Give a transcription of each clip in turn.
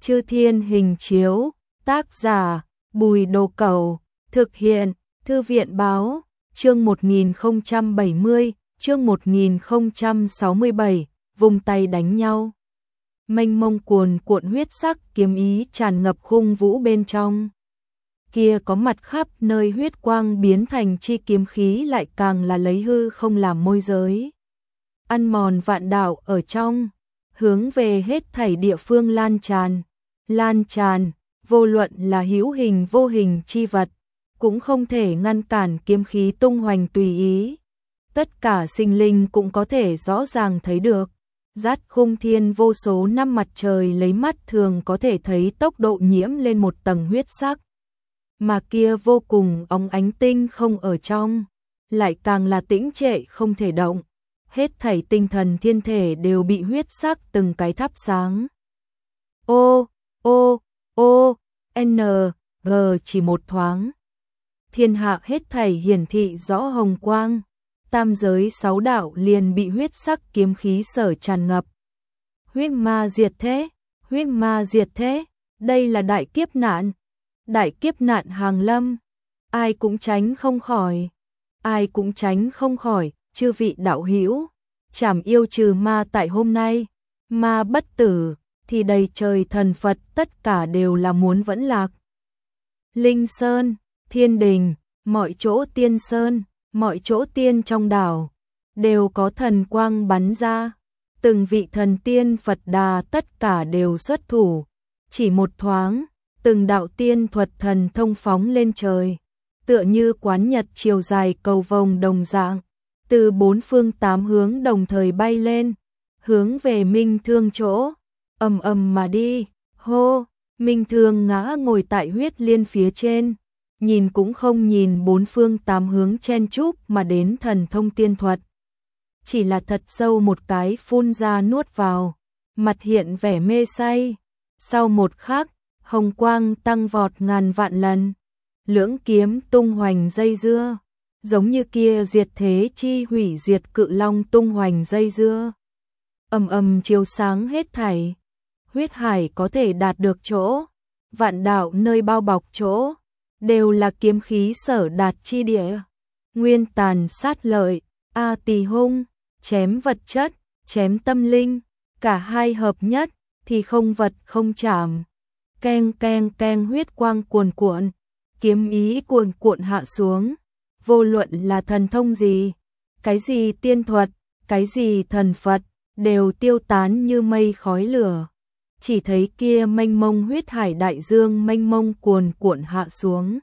Chư Thiên Hình Chiếu, tác giả Bùi Đồ Cẩu, thực hiện Thư viện Báo, chương 1070, chương 1067, vùng tay đánh nhau. Mênh mông cuồn cuộn huyết sắc kiếm ý tràn ngập khung vũ bên trong. Kia có mặt khắp nơi huyết quang biến thành chi kiếm khí lại càng là lấy hư không làm môi giới. Ăn mòn vạn đạo ở trong, hướng về hết thảy địa phương lan tràn, vô luận là hữu hình vô hình chi vật, cũng không thể ngăn cản kiếm khí tung hoành tùy ý. Tất cả sinh linh cũng có thể rõ ràng thấy được, dát khung thiên vô số năm mặt trời lấy mắt thường có thể thấy tốc độ nhiễm lên một tầng huyết sắc. Mà kia vô cùng óng ánh tinh không ở trong, lại càng là tĩnh trệ không thể động. Hết thảy tinh thần thiên thể đều bị huyết sắc từng cái thắp sáng. G chỉ một thoáng. Thiên hạ hết thảy hiển thị rõ hồng quang, tam giới sáu đạo liền bị huyết sắc kiếm khí sở tràn ngập. Huyết ma diệt thế, đây là đại kiếp nạn hàng lâm, ai cũng tránh không khỏi, chư vị đạo hữu, trảm yêu trừ ma tại hôm nay, ma bất tử, thì đầy trời thần Phật tất cả đều là muốn vẫn lạc. Linh Sơn, Thiên Đình, mọi chỗ tiên sơn, mọi chỗ tiên trong đảo, đều có thần quang bắn ra, từng vị thần tiên Phật Đà tất cả đều xuất thủ, chỉ một thoáng, từng đạo tiên thuật thần thông phóng lên trời, tựa như quán nhật chiều dài cầu vồng đồng dạng, từ bốn phương tám hướng đồng thời bay lên, hướng về Minh Thương chỗ, ầm ầm mà đi. Hô, Minh Thương ngã ngồi tại huyết liên phía trên, nhìn cũng không nhìn bốn phương tám hướng chen chúc mà đến thần thông tiên thuật. Chỉ là thật sâu một cái phun ra nuốt vào, mặt hiện vẻ mê say. Sau một khắc, hồng quang tăng vọt ngàn vạn lần, lưỡng kiếm tung hoành dây dưa, giống như kia diệt thế chi hủy diệt cự long tung hoành dây dưa. Ầm ầm chiếu sáng hết thảy, huyết hải có thể đạt được chỗ, vạn đạo nơi bao bọc chỗ, đều là kiếm khí sở đạt chi địa. Nguyên tàn sát lợi, a tỳ hung, chém vật chất, chém tâm linh, cả hai hợp nhất thì không vật không chạm. Keng keng keng, huyết quang cuồn cuộn, kiếm ý cuồn cuộn hạ xuống, vô luận là thần thông gì, cái gì tiên thuật, cái gì thần Phật, đều tiêu tán như mây khói lửa. Chỉ thấy kia mênh mông huyết hải đại dương mênh mông cuồn cuộn hạ xuống.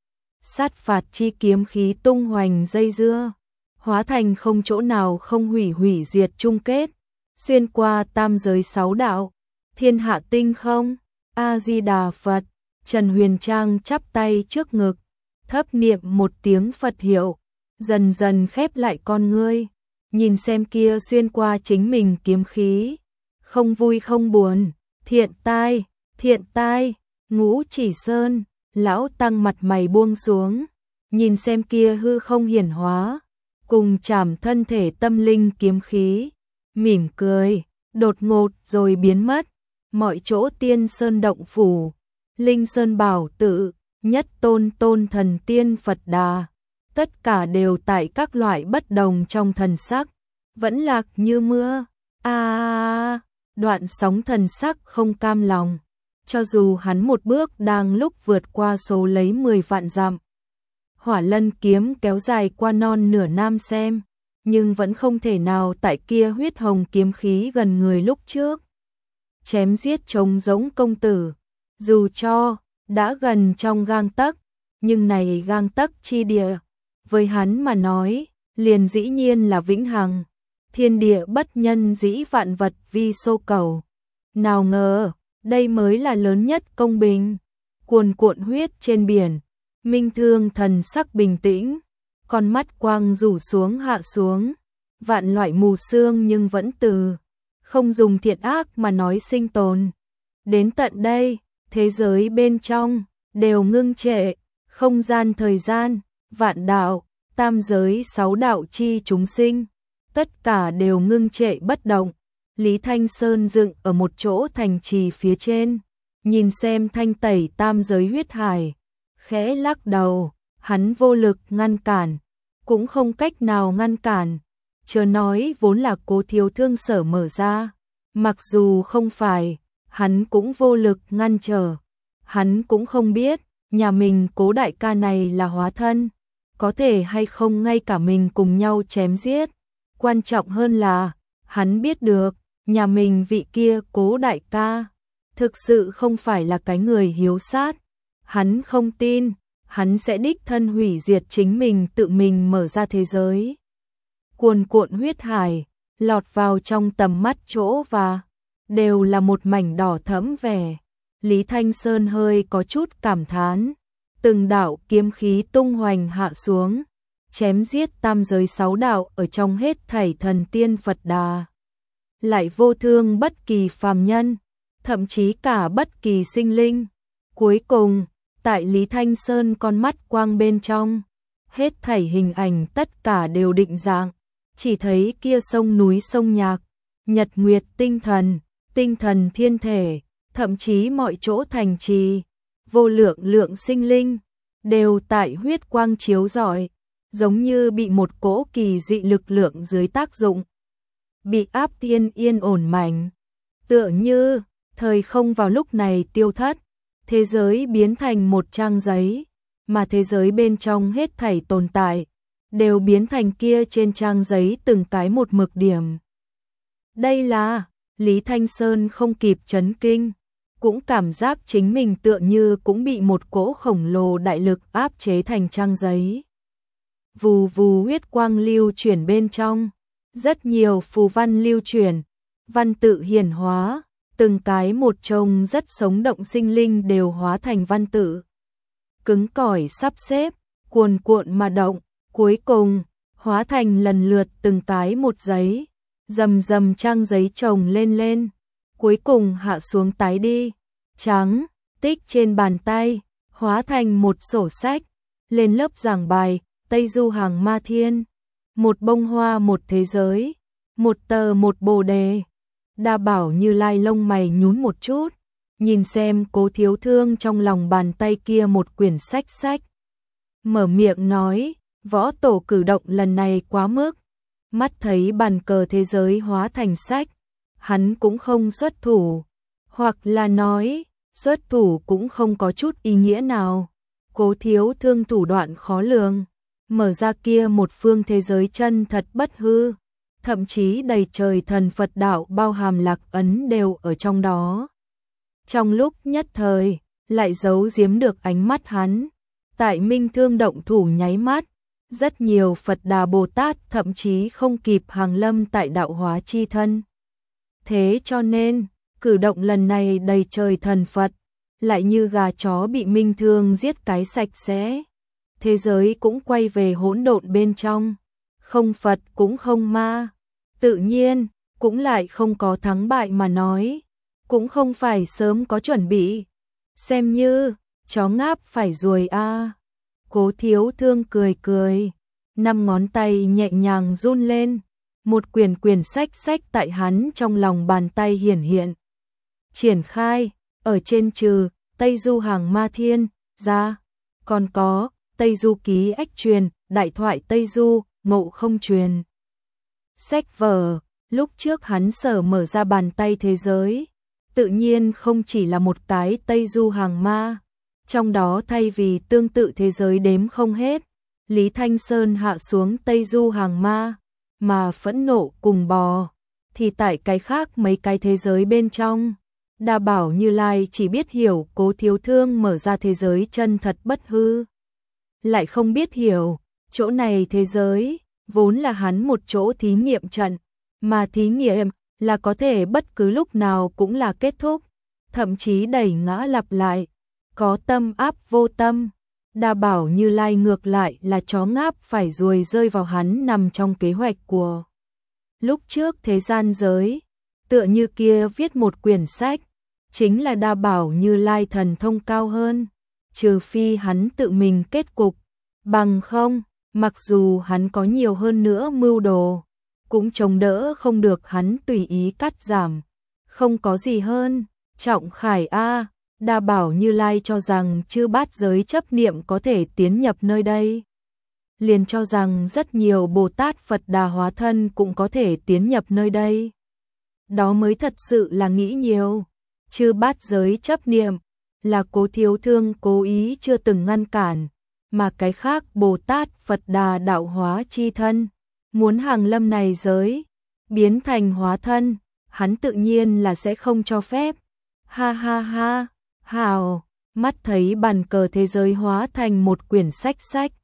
Sát phạt chi kiếm khí tung hoành dây dưa, hóa thành không chỗ nào không hủy diệt chung kết, xuyên qua tam giới sáu đạo, thiên hạ tinh không. A Di Đà Phật. Trần Huyền Trang chắp tay trước ngực, thấp niệm một tiếng Phật hiệu, dần dần khép lại con ngươi, nhìn xem kia xuyên qua chính mình kiếm khí, không vui không buồn. Thiện tai, Ngũ Chỉ Sơn, lão tăng mặt mày buông xuống, nhìn xem kia hư không hiển hóa, cùng chạm thân thể tâm linh kiếm khí, mỉm cười, đột ngột rồi biến mất. Mọi chỗ tiên sơn động phủ, linh sơn bảo tự, nhất tôn thần tiên Phật Đà, tất cả đều tại các loại bất đồng trong thần sắc, vẫn lạc như mưa. Đoạn sóng thần sắc không cam lòng, cho dù hắn một bước đang lúc vượt qua số lấy 10 vạn dặm. Hỏa Lân kiếm kéo dài qua non nửa nam xem, nhưng vẫn không thể nào tại kia huyết hồng kiếm khí gần người lúc trước. Chém giết trống giống công tử, dù cho đã gần trong gang tấc, nhưng này gang tấc chi địa, với hắn mà nói, liền dĩ nhiên là vĩnh hằng. Thiên địa bất nhân dĩ vạn vật vi xô cầu. Nào ngờ, đây mới là lớn nhất công bình. Cuồn cuộn huyết trên biển, Minh Thương thần sắc bình tĩnh, con mắt quang rủ xuống hạ xuống, vạn loại mù sương nhưng vẫn từ không dùng thiện ác mà nói sinh tồn. Đến tận đây, thế giới bên trong đều ngưng trệ, không gian thời gian, vạn đạo, tam giới sáu đạo chi chúng sinh, tất cả đều ngưng trệ bất động. Lý Thanh Sơn dựng ở một chỗ thành trì phía trên, nhìn xem thanh tẩy tam giới huyết hải, khẽ lắc đầu, hắn vô lực ngăn cản, cũng không cách nào ngăn cản, chớ nói vốn là Cố Thiếu Thương sở mở ra, mặc dù không phải, hắn cũng vô lực ngăn trở, hắn cũng không biết, nhà mình Cố đại ca này là hóa thân, có thể hay không ngay cả mình cùng nhau chém giết, quan trọng hơn là, hắn biết được, nhà mình vị kia Cố đại ca, thực sự không phải là cái người hiếu sát, hắn không tin, hắn sẽ đích thân hủy diệt chính mình tự mình mở ra thế giới. Cuồn cuộn huyết hải, lọt vào trong tầm mắt chỗ và đều là một mảnh đỏ thẫm vẻ. Lý Thanh Sơn hơi có chút cảm thán, từng đạo kiếm khí tung hoành hạ xuống, chém giết tam giới 6 đạo ở trong hết thảy thần tiên Phật Đà. Lại vô thương bất kỳ phàm nhân, thậm chí cả bất kỳ sinh linh. Cuối cùng, tại Lý Thanh Sơn con mắt quang bên trong, hết thảy hình ảnh tất cả đều định dạng, chỉ thấy kia sông núi sông nhạc, nhật nguyệt tinh thần thiên thể, thậm chí mọi chỗ thành trì, vô lượng lượng sinh linh, đều tại huyết quang chiếu rọi, giống như bị một cỗ kỳ dị lực lượng dưới tác dụng, bị áp tiên yên ổn mạnh, tựa như thời không vào lúc này tiêu thất, thế giới biến thành một trang giấy, mà thế giới bên trong hết thảy tồn tại, đều biến thành kia trên trang giấy từng cái một mực điểm. Đây là, Lý Thanh Sơn không kịp chấn kinh, cũng cảm giác chính mình tựa như cũng bị một cỗ khổng lồ đại lực áp chế thành trang giấy. Vù vù huyết quang lưu chuyển bên trong, rất nhiều phù văn lưu chuyển, văn tự hiển hóa, từng cái một trông rất sống động sinh linh đều hóa thành văn tự. Cứng cỏi sắp xếp, cuồn cuộn mà động, cuối cùng, hóa thành lần lượt từng cái một giấy, rầm rầm trang giấy chồng lên, cuối cùng hạ xuống tái đi, trắng, tích trên bàn tay, hóa thành một sổ sách, lên lớp giảng bài, Tây Du Hàng Ma Thiên, một bông hoa một thế giới, một tờ một bồ đề. Đa Bảo Như Lai lông mày nhún một chút, nhìn xem Cố Thiếu Thương trong lòng bàn tay kia một quyển sách. Mở miệng nói, võ tổ cử động lần này quá mức, mắt thấy bàn cờ thế giới hóa thành sách, hắn cũng không xuất thủ, hoặc là nói, xuất thủ cũng không có chút ý nghĩa nào. Cố Thiếu Thương thủ đoạn khó lường, mở ra kia một phương thế giới chân thật bất hư, thậm chí đầy trời thần Phật đạo bao hàm lạc ấn đều ở trong đó. Trong lúc nhất thời, lại giấu giếm được ánh mắt hắn, tại Minh Thương động thủ nháy mắt, rất nhiều Phật Đà Bồ Tát thậm chí không kịp hàng lâm tại đạo hóa chi thân. Thế cho nên, cử động lần này đầy trời thần Phật, lại như gà chó bị Minh Thương giết cái sạch sẽ. Thế giới cũng quay về hỗn độn bên trong, không Phật cũng không ma, tự nhiên, cũng lại không có thắng bại mà nói, cũng không phải sớm có chuẩn bị, xem như, chó ngáp phải ruồi a. Cố Thiếu Thương cười, 5 ngón tay nhẹ nhàng run lên, một quyển sách tại hắn trong lòng bàn tay hiện. Triển khai, ở trên trừ, Tây Du Hàng Ma Thiên, ra, còn có, Tây Du Ký Ách Truyền, Đại Thoại Tây Du, Ngộ Không Truyền. Sách vở, lúc trước hắn sở mở ra bàn tay thế giới, tự nhiên không chỉ là một cái Tây Du Hàng Ma, trong đó thay vì tương tự thế giới đếm không hết, Lý Thanh Sơn hạ xuống Tây Du Hàng Ma, mà phẫn nộ cùng bò, thì tại cái khác mấy cái thế giới bên trong, Đa Bảo Như Lai chỉ biết hiểu Cố Thiếu Thương mở ra thế giới chân thật bất hư, lại không biết hiểu, chỗ này thế giới, vốn là hắn một chỗ thí nghiệm trận, mà thí nghiệm là có thể bất cứ lúc nào cũng là kết thúc, thậm chí đẩy ngã lặp lại, có tâm áp vô tâm. Đa Bảo Như Lai ngược lại là chó ngáp phải ruồi rơi vào hắn nằm trong kế hoạch của lúc trước thế gian giới, tựa như kia viết một quyển sách, chính là Đa Bảo Như Lai thần thông cao hơn, trừ phi hắn tự mình kết cục, bằng không, mặc dù hắn có nhiều hơn nữa mưu đồ, cũng chống đỡ không được hắn tùy ý cắt giảm, không có gì hơn, Trọng Khải a, Đa Bảo Như Lai cho rằng chư bát giới chấp niệm có thể tiến nhập nơi đây. Liền cho rằng rất nhiều Bồ Tát Phật Đà hóa thân cũng có thể tiến nhập nơi đây. Đó mới thật sự là nghĩ nhiều. Chư bát giới chấp niệm là Cố Thiếu Thương cố ý chưa từng ngăn cản, mà cái khác Bồ Tát Phật Đà đạo hóa chi thân, muốn hàng lâm này giới, biến thành hóa thân, hắn tự nhiên là sẽ không cho phép. Ha ha ha, hào, mắt thấy bàn cờ thế giới hóa thành một quyển sách.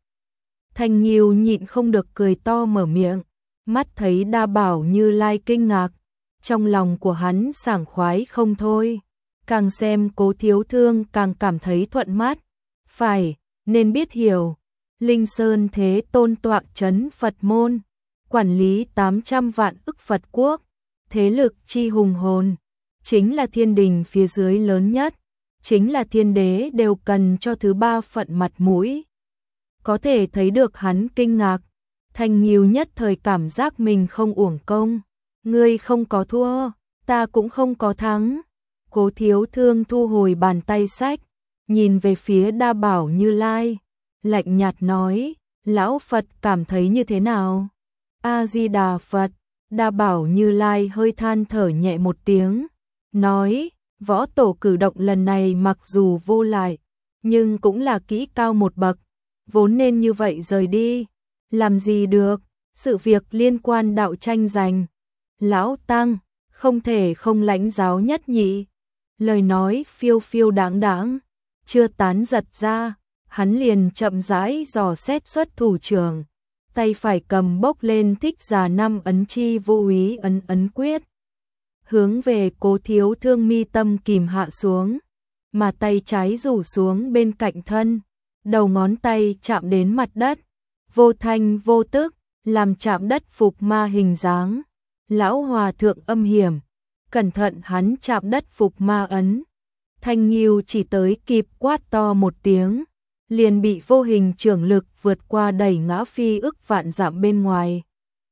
Thanh Nghiêu nhịn không được cười to mở miệng, mắt thấy Đa Bảo Như Lai kinh ngạc, trong lòng của hắn sảng khoái không thôi. Càng xem Cố Thiếu Thương càng cảm thấy thuận mắt. Phải, nên biết hiểu, Linh Sơn Thế Tôn tọa chấn Phật môn, quản lý 800 vạn ức Phật quốc, thế lực chi hùng hồn, chính là thiên đình phía dưới lớn nhất, chính là thiên đế đều cần cho thứ ba phận mặt mũi. Có thể thấy được hắn kinh ngạc, Thanh Nghiêu nhất thời cảm giác mình không uổng công. Ngươi không có thua, ta cũng không có thắng. Cố Thiếu Thương thu hồi bàn tay sách, nhìn về phía Đa Bảo Như Lai, lạnh nhạt nói, lão Phật cảm thấy như thế nào? A-di-đà Phật. Đa Bảo Như Lai hơi than thở nhẹ một tiếng, nói, võ tổ cử động lần này mặc dù vô lại, nhưng cũng là kỹ cao một bậc, vốn nên như vậy rời đi, làm gì được, sự việc liên quan đạo tranh giành. Lão Tăng, không thể không lãnh giáo nhất nhị. Lời nói phiêu phiêu đáng đáng, chưa tán giật ra, hắn liền chậm rãi dò xét xuất thủ trưởng, tay phải cầm bốc lên Thích Già Năm ấn chi vô úy ấn quyết. Hướng về Cố Thiếu Thương mi tâm kìm hạ xuống, mà tay trái rủ xuống bên cạnh thân, đầu ngón tay chạm đến mặt đất, vô thanh vô tức, làm chạm đất phục ma hình dáng. Lão Hòa Thượng âm hiểm, cẩn thận hắn chạm đất phục ma ấn. Thanh Nghiêu chỉ tới kịp quát to một tiếng, liền bị vô hình trưởng lực vượt qua đẩy ngã phi ức vạn dặm bên ngoài.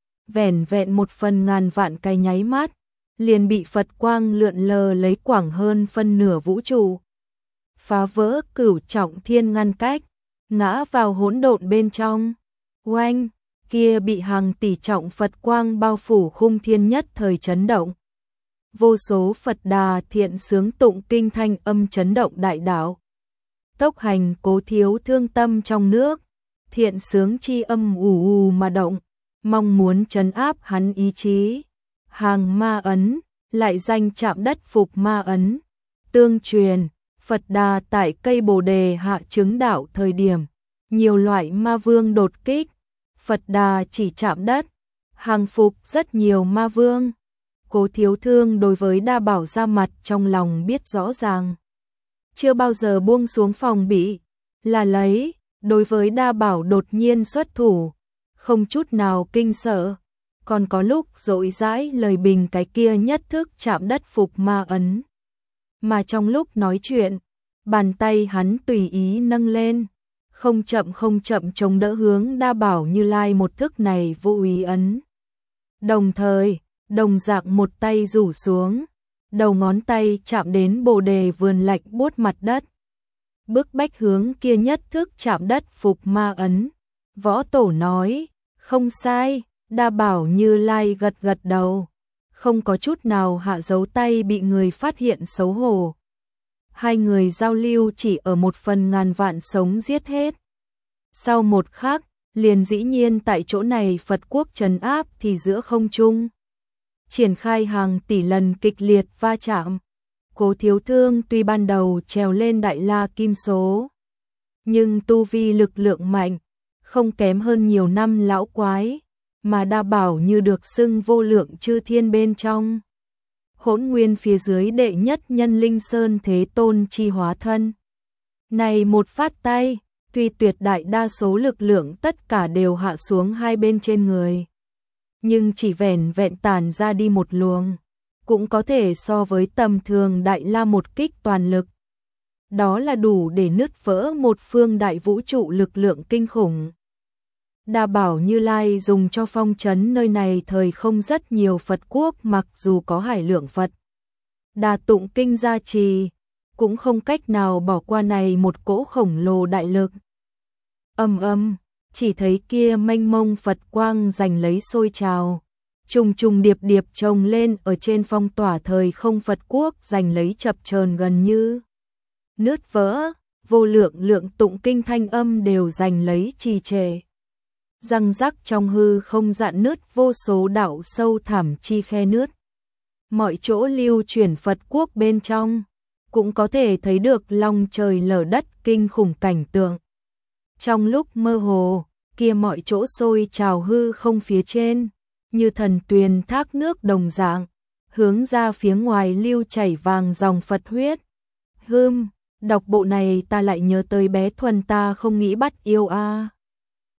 Vẻn vẹn một phần ngàn vạn cái nháy mắt, liền bị Phật quang lượn lờ lấy quảng hơn phân nửa vũ trụ. Phá vỡ cửu trọng thiên ngăn cách, ngã vào hỗn độn bên trong. Oanh! Kia bị hàng tỷ trọng Phật quang bao phủ khung thiên nhất thời chấn động. Vô số Phật Đà thiện sướng tụng kinh thanh âm chấn động đại đạo. Tốc hành Cố Thiếu Thương tâm trong nước, thiện sướng chi âm ù ù mà động, mong muốn trấn áp hắn ý chí. Hàng ma ấn, lại danh chạm đất phục ma ấn. Tương truyền, Phật Đà tại cây Bồ Đề hạ chứng đạo thời điểm, nhiều loại ma vương đột kích. Phật Đà chỉ chạm đất, hàng phục rất nhiều ma vương. Cố Thiếu Thương đối với Đa Bảo ra mặt trong lòng biết rõ ràng, chưa bao giờ buông xuống phòng bị, là lấy, đối với Đa Bảo đột nhiên xuất thủ, không chút nào kinh sợ, còn có lúc dội dãi lời bình cái kia nhất thức chạm đất phục ma ấn. Mà trong lúc nói chuyện, bàn tay hắn tùy ý nâng lên, không chậm chống đỡ hướng Đa Bảo Như Lai một thức này vô úy ấn. Đồng thời, đồng dạng một tay rủ xuống, đầu ngón tay chạm đến Bồ Đề vườn lạnh buốt mặt đất. Bức bách hướng kia nhất thức chạm đất phục ma ấn. Võ Tổ nói, không sai, Đa Bảo Như Lai gật đầu, không có chút nào hạ dấu tay bị người phát hiện xấu hổ. Hai người giao lưu chỉ ở một phần ngàn vạn sống giết hết. Sau một khắc, liền dĩ nhiên tại chỗ này Phật quốc trấn áp thì giữa không trung. Triển khai hàng tỷ lần kịch liệt va chạm. Cố Thiếu Thương tuy ban đầu trèo lên Đại La Kim Số, nhưng tu vi lực lượng mạnh, không kém hơn nhiều năm lão quái, mà Đa Bảo như được xưng vô lượng chư thiên bên trong. Hỗn nguyên phía dưới đệ nhất nhân Linh Sơn Thế Tôn chi hóa thân. Này một phát tay, tuy tuyệt đại đa số lực lượng tất cả đều hạ xuống hai bên trên người, nhưng chỉ vẻn vẹn tản ra đi một luồng, cũng có thể so với tầm thường Đại La một kích toàn lực. Đó là đủ để nứt vỡ một phương đại vũ trụ lực lượng kinh khủng. Đa Bảo Như Lai dùng cho phong trấn nơi này thời không rất nhiều Phật quốc, mặc dù có hải lượng Phật Đà tụng kinh gia trì, cũng không cách nào bỏ qua này một cỗ khổng lồ đại lực. Chỉ thấy kia mênh mông Phật quang giành lấy sôi trào, trùng trùng điệp điệp chồng lên ở trên phong tỏa thời không Phật quốc giành lấy chập chờn gần như nứt vỡ, vô lượng lượng tụng kinh thanh âm đều giành lấy trì trệ. Răng rắc trong hư không dạn nứt vô số đạo sâu thẳm chi khe nứt. Mọi chỗ lưu chuyển Phật quốc bên trong, cũng có thể thấy được long trời lở đất kinh khủng cảnh tượng. Trong lúc mơ hồ, kia mọi chỗ sôi trào hư không phía trên, như thần tuyền thác nước đồng dạng, hướng ra phía ngoài lưu chảy vàng dòng Phật huyết. Đọc bộ này ta lại nhớ tới bé Thuần ta không nghĩ bắt yêu a.